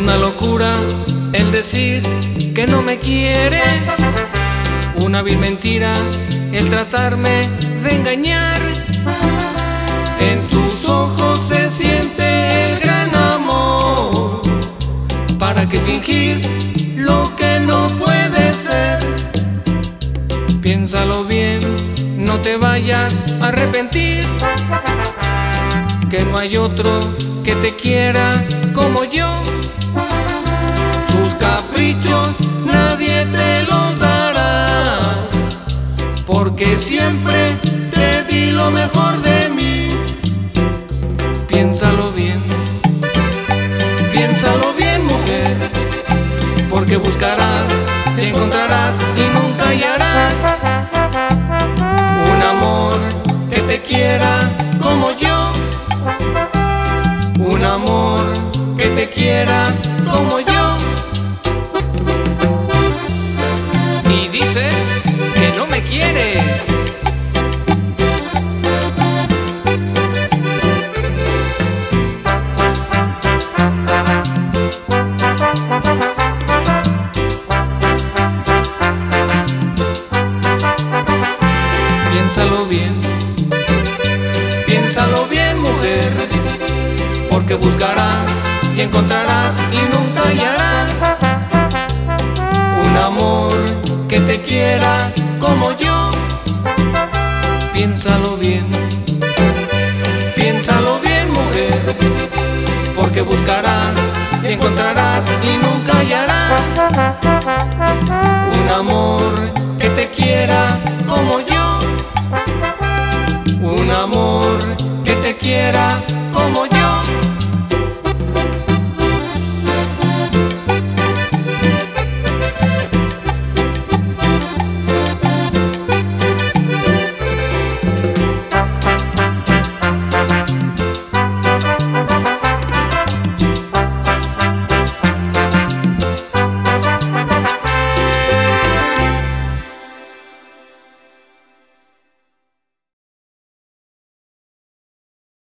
una locura el decir que no me quieres, una vil mentira el tratarme de engañar. En tus ojos se siente el gran amor. ¿Para qué fingir lo que no puede ser? Piénsalo bien, no te vayas a arrepentir, que no hay otro que te quiera como yo. Tus caprichos nadie te los dará, porque siempre te di lo mejor de mí. Piénsalo bien, mujer, porque buscarás y encontrarás y nunca hallarás un amor que te quiera como yo, un amor que te quiera como yo. Y dices que no me quieres. Piénsalo bien, mujer, porque buscarás y encontrarás y nunca hallarás un amor que te quiera como yo. Piénsalo bien, mujer, porque buscarás y encontrarás y nunca